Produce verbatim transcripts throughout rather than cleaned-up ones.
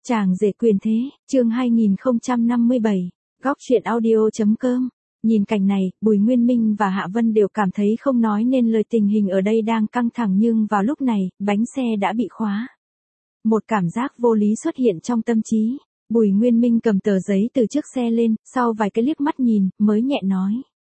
Chàng rể quyền thế, chương hai nghìn không trăm năm mươi bảy, góc truyện audio.com. Nhìn cảnh này, Bùi Nguyên Minh và Hạ Vân đều cảm thấy không nói nên lời, tình hình ở đây đang căng thẳng, nhưng vào lúc này, bánh xe đã bị khóa. Một cảm giác vô lý xuất hiện trong tâm trí. Bùi Nguyên Minh cầm tờ giấy từ trước xe lên, sau vài cái liếc mắt nhìn, mới nhẹ nói.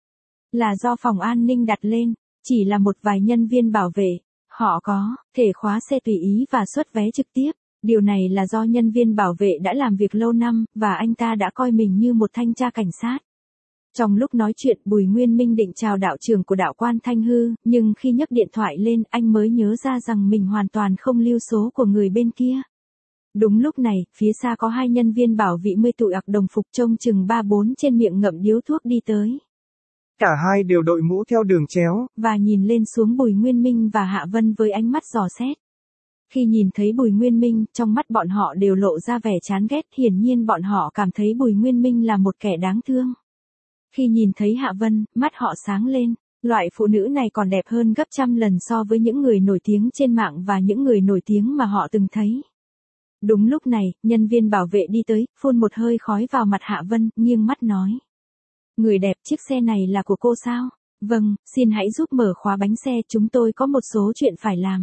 Là do phòng an ninh đặt lên, chỉ là một vài nhân viên bảo vệ. Họ có thể khóa xe tùy ý và xuất vé trực tiếp. Điều này là do nhân viên bảo vệ đã làm việc lâu năm, và anh ta đã coi mình như một thanh tra cảnh sát. Trong lúc nói chuyện, Bùi Nguyên Minh định chào đạo trưởng của đạo quan Thanh Hư, nhưng khi nhấc điện thoại lên, anh mới nhớ ra rằng mình hoàn toàn không lưu số của người bên kia. Đúng lúc này, phía xa có hai nhân viên bảo vệ mươi tụi ặc đồng phục trông chừng ba bốn trên miệng ngậm điếu thuốc đi tới. Cả hai đều đội mũ theo đường chéo, và nhìn lên xuống Bùi Nguyên Minh và Hạ Vân với ánh mắt dò xét. Khi nhìn thấy Bùi Nguyên Minh, trong mắt bọn họ đều lộ ra vẻ chán ghét, hiển nhiên bọn họ cảm thấy Bùi Nguyên Minh là một kẻ đáng thương. Khi nhìn thấy Hạ Vân, mắt họ sáng lên, loại phụ nữ này còn đẹp hơn gấp trăm lần so với những người nổi tiếng trên mạng và những người nổi tiếng mà họ từng thấy. Đúng lúc này, nhân viên bảo vệ đi tới, phun một hơi khói vào mặt Hạ Vân, nghiêng mắt nói. Người đẹp, chiếc xe này là của cô sao? Vâng, xin hãy giúp mở khóa bánh xe, chúng tôi có một số chuyện phải làm.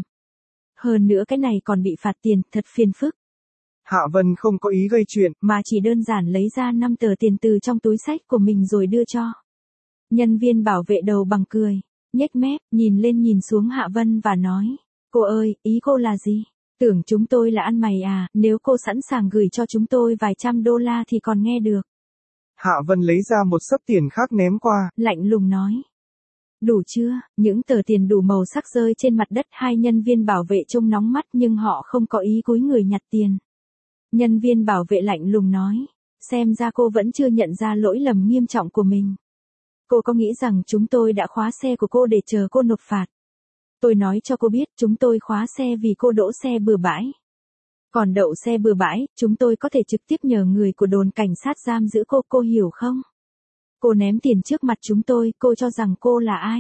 Hơn nữa cái này còn bị phạt tiền, thật phiền phức. Hạ Vân không có ý gây chuyện, mà chỉ đơn giản lấy ra năm tờ tiền từ trong túi xách của mình rồi đưa cho. Nhân viên bảo vệ đầu bằng cười, nhếch mép, nhìn lên nhìn xuống Hạ Vân và nói. Cô ơi, ý cô là gì? Tưởng chúng tôi là ăn mày à, nếu cô sẵn sàng gửi cho chúng tôi vài trăm đô la thì còn nghe được. Hạ Vân lấy ra một xấp tiền khác ném qua, lạnh lùng nói. Đủ chưa? Những tờ tiền đủ màu sắc rơi trên mặt đất, hai nhân viên bảo vệ trông nóng mắt nhưng họ không có ý cúi người nhặt tiền. Nhân viên bảo vệ lạnh lùng nói, xem ra cô vẫn chưa nhận ra lỗi lầm nghiêm trọng của mình. Cô có nghĩ rằng chúng tôi đã khóa xe của cô để chờ cô nộp phạt? Tôi nói cho cô biết, chúng tôi khóa xe vì cô đỗ xe bừa bãi. Còn đậu xe bừa bãi, chúng tôi có thể trực tiếp nhờ người của đồn cảnh sát giam giữ cô, cô hiểu không? Cô ném tiền trước mặt chúng tôi, cô cho rằng cô là ai?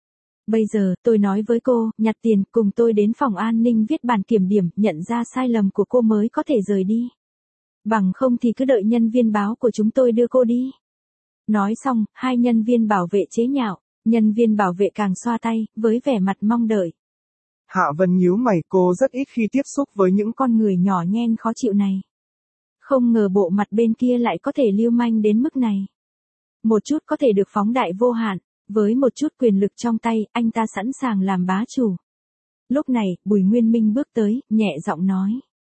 Bây giờ, tôi nói với cô, nhặt tiền, cùng tôi đến phòng an ninh viết bản kiểm điểm, nhận ra sai lầm của cô mới có thể rời đi. Bằng không thì cứ đợi nhân viên báo của chúng tôi đưa cô đi. Nói xong, hai nhân viên bảo vệ chế nhạo, nhân viên bảo vệ càng xoa tay, với vẻ mặt mong đợi. Hạ Vân nhíu mày, cô rất ít khi tiếp xúc với những con người nhỏ nhen khó chịu này. Không ngờ bộ mặt bên kia lại có thể lưu manh đến mức này. Một chút có thể được phóng đại vô hạn, với một chút quyền lực trong tay, anh ta sẵn sàng làm bá chủ. Lúc này, Bùi Nguyên Minh bước tới, nhẹ giọng nói.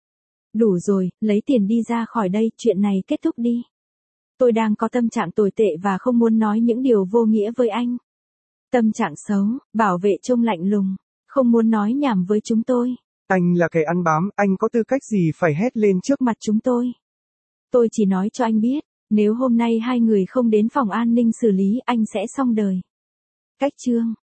Đủ rồi, lấy tiền đi ra khỏi đây, chuyện này kết thúc đi. Tôi đang có tâm trạng tồi tệ và không muốn nói những điều vô nghĩa với anh. Tâm trạng xấu, bảo vệ trông lạnh lùng, không muốn nói nhảm với chúng tôi. Anh là kẻ ăn bám, anh có tư cách gì phải hét lên trước mặt chúng tôi? Tôi chỉ nói cho anh biết. Nếu hôm nay hai người không đến phòng an ninh xử lý, anh sẽ xong đời. Cách chương